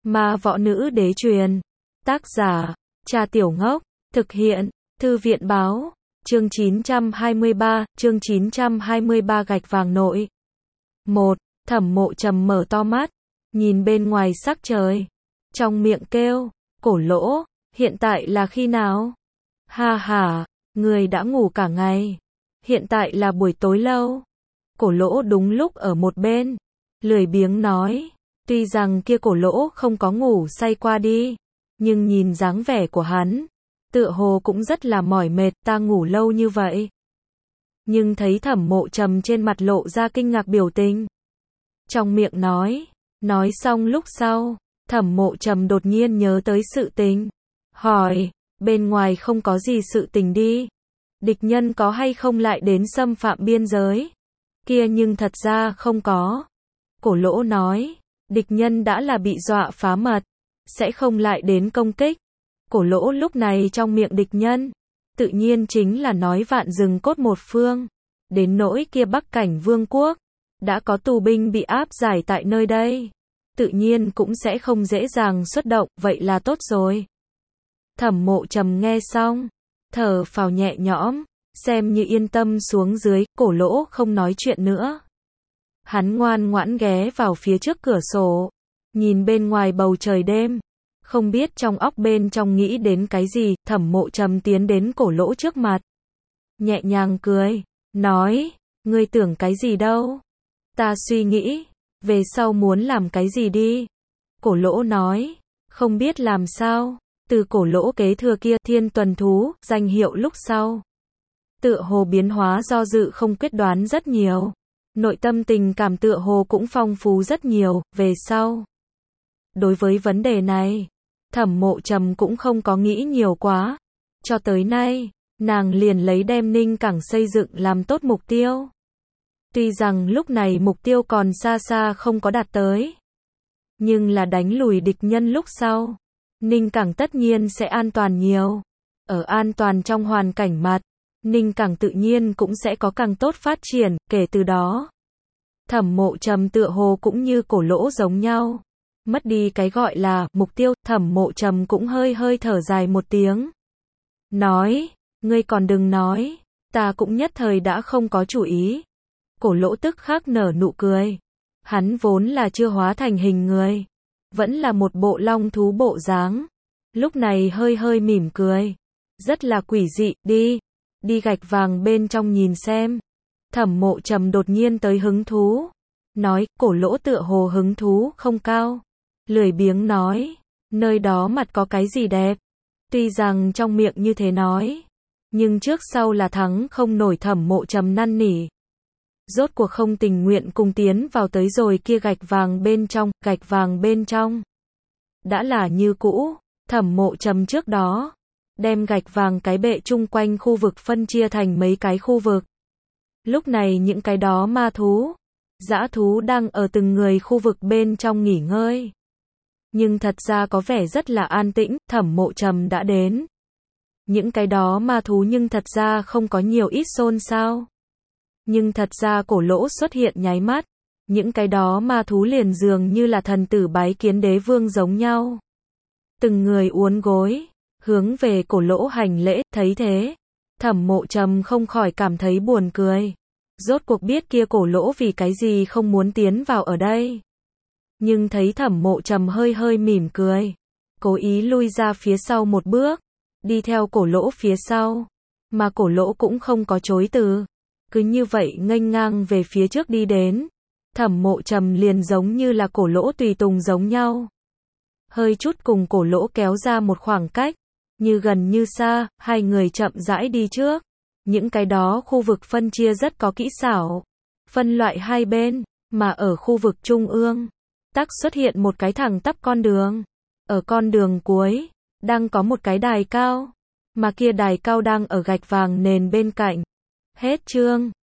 Ma võ nữ đế truyền. Tác giả, Trà Tiểu Ngốc. Thực hiện, Thư viện báo. Chương 923 gạch vàng nội. 1. Thẩm Mộ Trầm mở to mắt, nhìn bên ngoài sắc trời. Trong miệng kêu, Cổ Lỗ, hiện tại là khi nào? Ha ha, người đã ngủ cả ngày. Hiện tại là buổi tối lâu. Cổ Lỗ đúng lúc ở một bên, lười biếng nói. Tuy rằng kia Cổ Lỗ không có ngủ say qua đi, nhưng nhìn dáng vẻ của hắn, tựa hồ cũng rất là mỏi mệt. Ta ngủ lâu như vậy. Nhưng thấy Thẩm Mộ Trầm trên mặt lộ ra kinh ngạc biểu tình, trong miệng nói xong lúc sau, Thẩm Mộ Trầm đột nhiên nhớ tới sự tình, hỏi, bên ngoài không có gì sự tình đi, địch nhân có hay không lại đến xâm phạm biên giới? Kia nhưng thật ra không có. Cổ Lỗ nói, địch nhân đã là bị dọa phá mật, sẽ không lại đến công kích. Cổ Lỗ lúc này trong miệng địch nhân, tự nhiên chính là nói Vạn Rừng Cốt một phương. Đến nỗi kia Bắc Cảnh Vương quốc, đã có tù binh bị áp giải tại nơi đây, tự nhiên cũng sẽ không dễ dàng xuất động, vậy là tốt rồi. Thẩm Mộ Trầm nghe xong, thở phào nhẹ nhõm, xem như yên tâm xuống dưới. Cổ Lỗ không nói chuyện nữa. Hắn ngoan ngoãn ghé vào phía trước cửa sổ, nhìn bên ngoài bầu trời đêm, không biết trong óc bên trong nghĩ đến cái gì. Thẩm Mộ Trầm tiến đến Cổ Lỗ trước mặt, nhẹ nhàng cười, nói, ngươi tưởng cái gì đâu? Ta suy nghĩ, về sau muốn làm cái gì đi. Cổ Lỗ nói, không biết làm sao. Từ Cổ Lỗ kế thừa kia Thiên Tuần Thú danh hiệu lúc sau, tựa hồ biến hóa do dự không quyết đoán rất nhiều. Nội tâm tình cảm tựa hồ cũng phong phú rất nhiều. Về sau, đối với vấn đề này, Thẩm Mộ Trầm cũng không có nghĩ nhiều quá. Cho tới nay, nàng liền lấy đem Ninh Cảng xây dựng làm tốt mục tiêu. Tuy rằng lúc này mục tiêu còn xa xa không có đạt tới, nhưng là đánh lùi địch nhân lúc sau, Ninh Cảng tất nhiên sẽ an toàn nhiều. Ở an toàn trong hoàn cảnh mặt, Ninh Cảng tự nhiên cũng sẽ có càng tốt phát triển. Kể từ đó, Thẩm Mộ Trầm tựa hồ cũng như Cổ Lỗ giống nhau, mất đi cái gọi là mục tiêu. Thẩm Mộ Trầm cũng hơi hơi thở dài một tiếng, nói, ngươi còn đừng nói, ta cũng nhất thời đã không có chủ ý. Cổ Lỗ tức khắc nở nụ cười. Hắn vốn là chưa hóa thành hình người, vẫn là một bộ long thú bộ dáng, lúc này hơi hơi mỉm cười, rất là quỷ dị. Đi gạch vàng bên trong nhìn xem. Thẩm Mộ Trầm đột nhiên tới hứng thú, nói. Cổ Lỗ tựa hồ hứng thú không cao, lười biếng nói, nơi đó mặt có cái gì đẹp? Tuy rằng trong miệng như thế nói, nhưng trước sau là thắng không nổi. Thẩm Mộ Trầm năn nỉ, rốt cuộc không tình nguyện cùng tiến vào tới rồi kia gạch vàng bên trong. Gạch vàng bên trong đã là như cũ. Thẩm Mộ Trầm trước đó đem gạch vàng cái bệ chung quanh khu vực phân chia thành mấy cái khu vực. Lúc này những cái đó ma thú, dã thú đang ở từng người khu vực bên trong nghỉ ngơi, nhưng thật ra có vẻ rất là an tĩnh. Thẩm Mộ Trầm đã đến, những cái đó ma thú nhưng thật ra không có nhiều ít xôn xao. Nhưng thật ra Cổ Lỗ xuất hiện nháy mắt, những cái đó ma thú liền dường như là thần tử bái kiến đế vương giống nhau. Từng người uốn gối, hướng về Cổ Lỗ hành lễ. Thấy thế, Thẩm Mộ Trầm không khỏi cảm thấy buồn cười. Rốt cuộc biết kia Cổ Lỗ vì cái gì không muốn tiến vào ở đây. Nhưng thấy Thẩm Mộ Trầm hơi hơi mỉm cười, cố ý lui ra phía sau một bước, đi theo Cổ Lỗ phía sau. Mà Cổ Lỗ cũng không có chối từ, cứ như vậy nghênh ngang về phía trước đi đến. Thẩm Mộ Trầm liền giống như là Cổ Lỗ tùy tùng giống nhau, hơi chút cùng Cổ Lỗ kéo ra một khoảng cách, như gần như xa. Hai người chậm rãi đi trước. Những cái đó khu vực phân chia rất có kỹ xảo, phân loại hai bên, mà ở khu vực trung ương, tắc xuất hiện một cái thẳng tắp con đường. Ở con đường cuối, đang có một cái đài cao, mà kia đài cao đang ở gạch vàng nền bên cạnh. Hết chương.